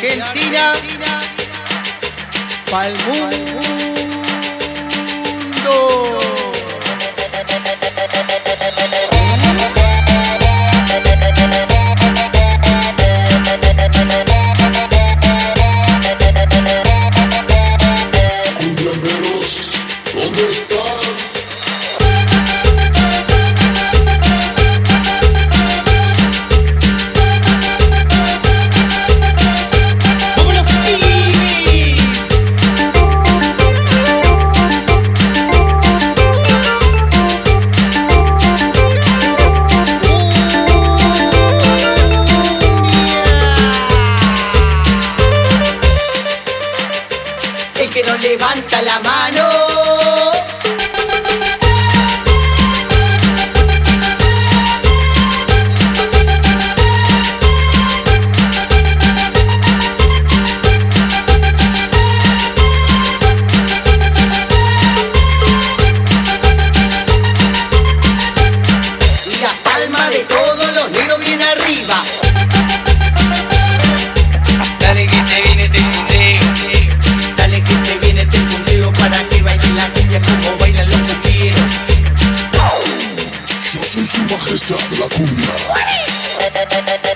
Argentina pa'l mundo. Cumbiamberos, ¿dónde están? El que no levanta la mano y la palma de todos los dedos bien arriba. Dale que te viene este punteo, dale que se viene este punteo para que baile la cumbia como bailan los cumbieros. Yo soy su majestad de la cumbia.